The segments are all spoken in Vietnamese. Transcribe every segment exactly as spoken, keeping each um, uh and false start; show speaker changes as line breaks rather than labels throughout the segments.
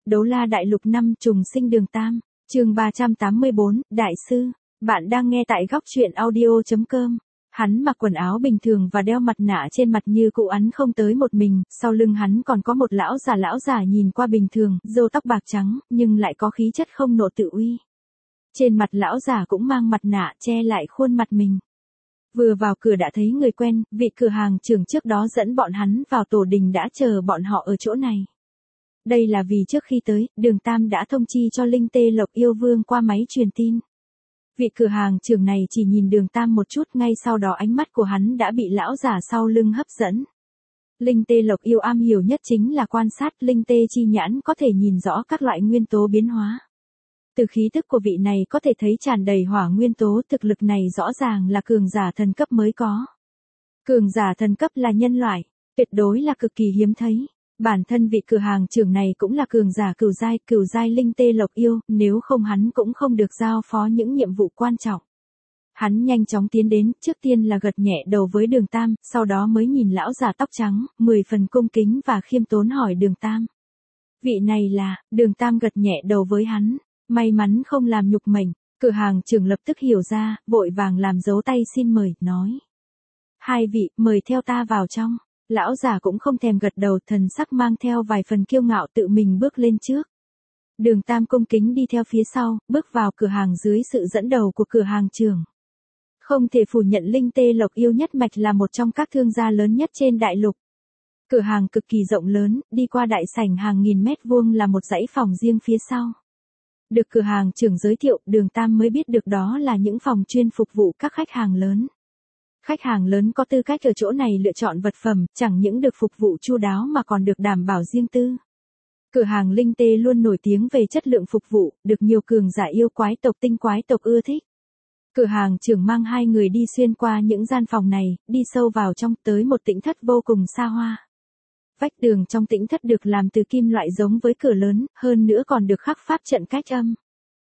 Đấu La Đại Lục năm trùng sinh Đường Tam, chương ba trăm tám mươi bốn, Đại Sư, bạn đang nghe tại góc truyện audio.com. Hắn mặc quần áo bình thường và đeo mặt nạ trên mặt như cụ ắn không tới một mình, sau lưng hắn còn có một lão già lão già nhìn qua bình thường, râu tóc bạc trắng, nhưng lại có khí chất không nộ tự uy. Trên mặt lão già cũng mang mặt nạ che lại khuôn mặt mình. Vừa vào cửa đã thấy người quen, vị cửa hàng trưởng trước đó dẫn bọn hắn vào tổ đình đã chờ bọn họ ở chỗ này. Đây là vì trước khi tới, Đường Tam đã thông chi cho Linh Tê Lộc Yêu Vương qua máy truyền tin. Vị cửa hàng trưởng này chỉ nhìn Đường Tam một chút, ngay sau đó ánh mắt của hắn đã bị lão già sau lưng hấp dẫn. Linh Tê Lộc Yêu am hiểu nhất chính là quan sát, Linh Tê chi nhãn có thể nhìn rõ các loại nguyên tố biến hóa. Từ khí tức của vị này có thể thấy tràn đầy hỏa nguyên tố, thực lực này rõ ràng là cường giả thần cấp mới có. Cường giả thần cấp là nhân loại, tuyệt đối là cực kỳ hiếm thấy. Bản thân vị cửa hàng trưởng này cũng là cường giả cửu giai, cửu giai Linh Tê Lộc Yêu, nếu không hắn cũng không được giao phó những nhiệm vụ quan trọng. Hắn nhanh chóng tiến đến, trước tiên là gật nhẹ đầu với Đường Tam, sau đó mới nhìn lão già tóc trắng, mười phần cung kính và khiêm tốn hỏi Đường Tam. Vị này là, Đường Tam gật nhẹ đầu với hắn, may mắn không làm nhục mệnh, cửa hàng trưởng lập tức hiểu ra, vội vàng làm dấu tay xin mời, nói. Hai vị, mời theo ta vào trong. Lão già cũng không thèm gật đầu, thần sắc mang theo vài phần kiêu ngạo tự mình bước lên trước. Đường Tam cung kính đi theo phía sau, bước vào cửa hàng dưới sự dẫn đầu của cửa hàng trưởng. Không thể phủ nhận Linh Tê Lộc Yêu nhất mạch là một trong các thương gia lớn nhất trên đại lục. Cửa hàng cực kỳ rộng lớn, đi qua đại sảnh hàng nghìn mét vuông là một dãy phòng riêng phía sau. Được cửa hàng trưởng giới thiệu, Đường Tam mới biết được đó là những phòng chuyên phục vụ các khách hàng lớn. Khách hàng lớn có tư cách ở chỗ này lựa chọn vật phẩm, chẳng những được phục vụ chu đáo mà còn được đảm bảo riêng tư. Cửa hàng Linh Tê luôn nổi tiếng về chất lượng phục vụ, được nhiều cường giả yêu quái tộc tinh quái tộc ưa thích. Cửa hàng trưởng mang hai người đi xuyên qua những gian phòng này, đi sâu vào trong tới một tĩnh thất vô cùng xa hoa. Vách tường trong tĩnh thất được làm từ kim loại giống với cửa lớn, hơn nữa còn được khắc pháp trận cách âm.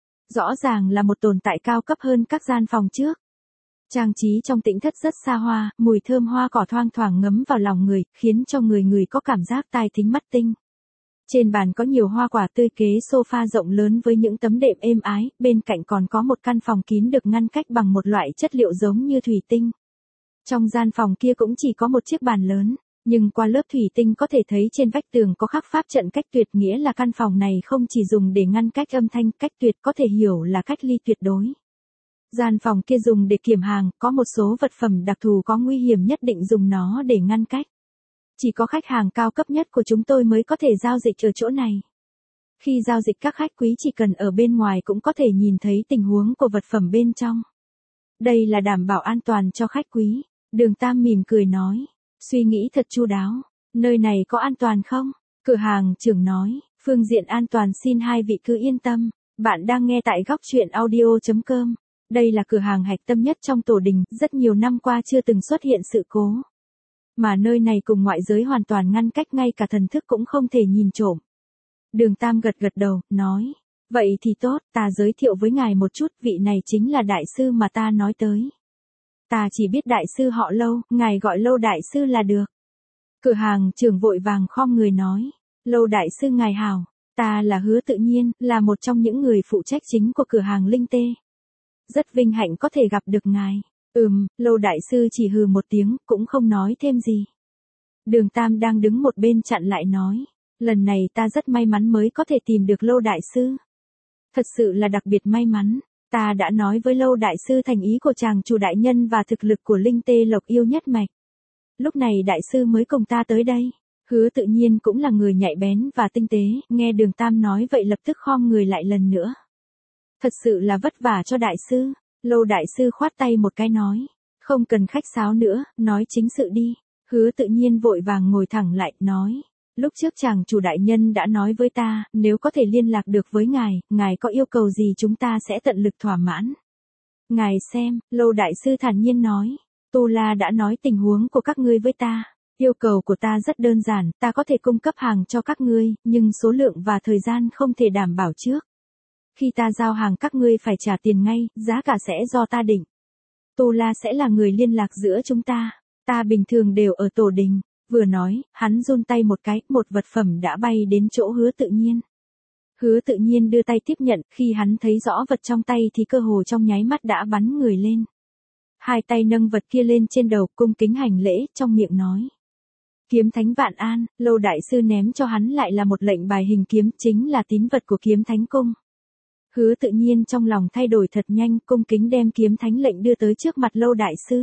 Rõ ràng là một tồn tại cao cấp hơn các gian phòng trước. Trang trí trong tĩnh thất rất xa hoa, mùi thơm hoa cỏ thoang thoảng ngấm vào lòng người, khiến cho người người có cảm giác tai thính mắt tinh. Trên bàn có nhiều hoa quả tươi, kế sofa rộng lớn với những tấm đệm êm ái, bên cạnh còn có một căn phòng kín được ngăn cách bằng một loại chất liệu giống như thủy tinh. Trong gian phòng kia cũng chỉ có một chiếc bàn lớn, nhưng qua lớp thủy tinh có thể thấy trên vách tường có khắc pháp trận cách tuyệt, nghĩa là căn phòng này không chỉ dùng để ngăn cách âm thanh, cách tuyệt có thể hiểu là cách ly tuyệt đối. Gian phòng kia dùng để kiểm hàng, có một số vật phẩm đặc thù có nguy hiểm nhất định dùng nó để ngăn cách. Chỉ có khách hàng cao cấp nhất của chúng tôi mới có thể giao dịch ở chỗ này. Khi giao dịch các khách quý chỉ cần ở bên ngoài cũng có thể nhìn thấy tình huống của vật phẩm bên trong. Đây là đảm bảo an toàn cho khách quý. Đường Tam mỉm cười nói, suy nghĩ thật chu đáo, nơi này có an toàn không? Cửa hàng trưởng nói, phương diện an toàn xin hai vị cứ yên tâm, bạn đang nghe tại góc truyện audio.com. Đây là cửa hàng hạch tâm nhất trong tổ đình, rất nhiều năm qua chưa từng xuất hiện sự cố. Mà nơi này cùng ngoại giới hoàn toàn ngăn cách, ngay cả thần thức cũng không thể nhìn trộm. Đường Tam gật gật đầu, nói, vậy thì tốt, ta giới thiệu với ngài một chút, vị này chính là đại sư mà ta nói tới. Ta chỉ biết đại sư họ Lâu, ngài gọi Lâu đại sư là được. Cửa hàng trưởng vội vàng khom người nói, Lâu đại sư ngài hảo, ta là Hứa Tự Nhiên, là một trong những người phụ trách chính của cửa hàng Linh Tê. Rất vinh hạnh có thể gặp được ngài. Ừm, Lâu đại sư chỉ hừ một tiếng, cũng không nói thêm gì. Đường Tam đang đứng một bên chặn lại nói, lần này ta rất may mắn mới có thể tìm được Lâu đại sư. Thật sự là đặc biệt may mắn, ta đã nói với Lâu đại sư thành ý của chàng chủ đại nhân và thực lực của Linh Tê Lộc Yêu nhất mạch. Lúc này đại sư mới cùng ta tới đây. Hứa Tự Nhiên cũng là người nhạy bén và tinh tế, nghe Đường Tam nói vậy lập tức khom người lại lần nữa. Thật sự là vất vả cho đại sư. Lâu đại sư khoát tay một cái nói, không cần khách sáo nữa, nói chính sự đi. Hứa Tự Nhiên vội vàng ngồi thẳng lại, nói, lúc trước chàng chủ đại nhân đã nói với ta, nếu có thể liên lạc được với ngài, ngài có yêu cầu gì chúng ta sẽ tận lực thỏa mãn. Ngài xem, Lâu đại sư thản nhiên nói, Tu La đã nói tình huống của các ngươi với ta. Yêu cầu của ta rất đơn giản, ta có thể cung cấp hàng cho các ngươi, nhưng số lượng và thời gian không thể đảm bảo trước. Khi ta giao hàng các ngươi phải trả tiền ngay, giá cả sẽ do ta định. Tu La sẽ là người liên lạc giữa chúng ta. Ta bình thường đều ở tổ đình. Vừa nói, hắn run tay một cái, một vật phẩm đã bay đến chỗ Hứa Tự Nhiên. Hứa Tự Nhiên đưa tay tiếp nhận, khi hắn thấy rõ vật trong tay thì cơ hồ trong nháy mắt đã bắn người lên. Hai tay nâng vật kia lên trên đầu, cung kính hành lễ, trong miệng nói. Kiếm Thánh Vạn An. Lô đại sư ném cho hắn lại là một lệnh bài hình kiếm, chính là tín vật của Kiếm Thánh cung. Hứa Tự Nhiên trong lòng thay đổi thật nhanh, cung kính đem Kiếm Thánh lệnh đưa tới trước mặt Lô đại sư.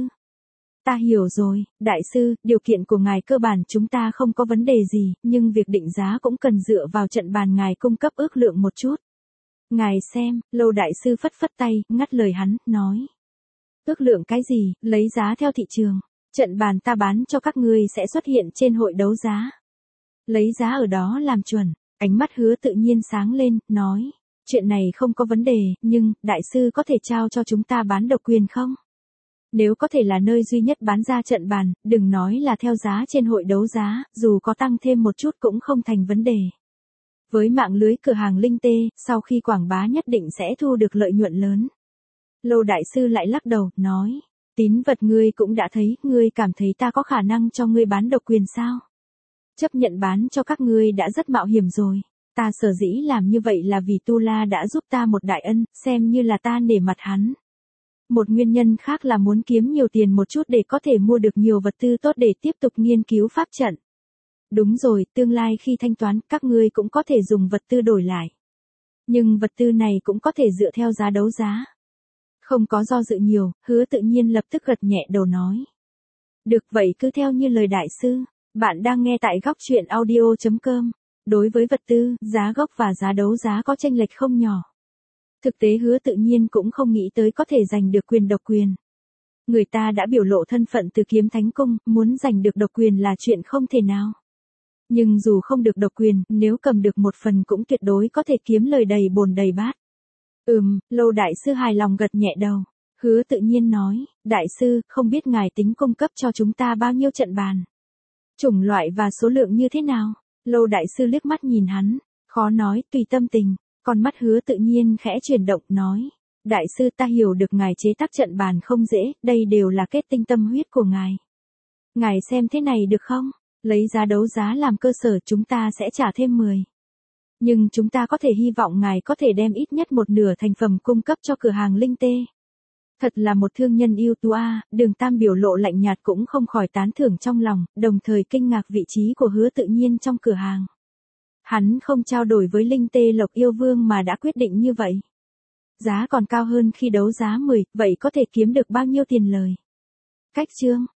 Ta hiểu rồi, đại sư, điều kiện của ngài cơ bản chúng ta không có vấn đề gì, nhưng việc định giá cũng cần dựa vào trận bàn ngài cung cấp ước lượng một chút. Ngài xem. Lô đại sư phất phất tay, ngắt lời hắn, nói. Ước lượng cái gì, lấy giá theo thị trường. Trận bàn ta bán cho các ngươi sẽ xuất hiện trên hội đấu giá. Lấy giá ở đó làm chuẩn. Ánh mắt Hứa Tự Nhiên sáng lên, nói. Chuyện này không có vấn đề, nhưng, đại sư có thể trao cho chúng ta bán độc quyền không? Nếu có thể là nơi duy nhất bán ra trận bàn, đừng nói là theo giá trên hội đấu giá, dù có tăng thêm một chút cũng không thành vấn đề. Với mạng lưới cửa hàng linh tê, sau khi quảng bá nhất định sẽ thu được lợi nhuận lớn. Lô đại sư lại lắc đầu, nói. Tín vật ngươi cũng đã thấy, ngươi cảm thấy ta có khả năng cho ngươi bán độc quyền sao? Chấp nhận bán cho các ngươi đã rất mạo hiểm rồi. Ta sở dĩ làm như vậy là vì Tu La đã giúp ta một đại ân, xem như là ta nể mặt hắn. Một nguyên nhân khác là muốn kiếm nhiều tiền một chút để có thể mua được nhiều vật tư tốt để tiếp tục nghiên cứu pháp trận. Đúng rồi, tương lai khi thanh toán, các ngươi cũng có thể dùng vật tư đổi lại. Nhưng vật tư này cũng có thể dựa theo giá đấu giá. Không có do dự nhiều, Hứa Tự Nhiên lập tức gật nhẹ đầu nói. Được vậy cứ theo như lời đại sư. Bạn đang nghe tại góc truyện audio chấm com. Đối với vật tư, giá gốc và giá đấu giá có chênh lệch không nhỏ. Thực tế Hứa Tự Nhiên cũng không nghĩ tới có thể giành được quyền độc quyền. Người ta đã biểu lộ thân phận từ Kiếm Thánh cung, muốn giành được độc quyền là chuyện không thể nào. Nhưng dù không được độc quyền, nếu cầm được một phần cũng tuyệt đối có thể kiếm lời đầy bồn đầy bát. Ừm, Lô đại sư hài lòng gật nhẹ đầu. Hứa Tự Nhiên nói, đại sư, không biết ngài tính cung cấp cho chúng ta bao nhiêu trận bàn. Chủng loại và số lượng như thế nào? Lô đại sư liếc mắt nhìn hắn, khó nói, tùy tâm tình. Con mắt Hứa Tự Nhiên khẽ chuyển động, nói. Đại sư ta hiểu được ngài chế tác trận bàn không dễ, đây đều là kết tinh tâm huyết của ngài. Ngài xem thế này được không? Lấy giá đấu giá làm cơ sở chúng ta sẽ trả thêm mười. Nhưng chúng ta có thể hy vọng ngài có thể đem ít nhất một nửa thành phẩm cung cấp cho cửa hàng linh tê. Thật là một thương nhân ưu tú a. Đường Tam biểu lộ lạnh nhạt cũng không khỏi tán thưởng trong lòng, đồng thời kinh ngạc vị trí của Hứa Tự Nhiên trong cửa hàng. Hắn không trao đổi với linh tê Lộc Yêu Vương mà đã quyết định như vậy. Giá còn cao hơn khi đấu giá mười, vậy có thể kiếm được bao nhiêu tiền lời? Cách chương.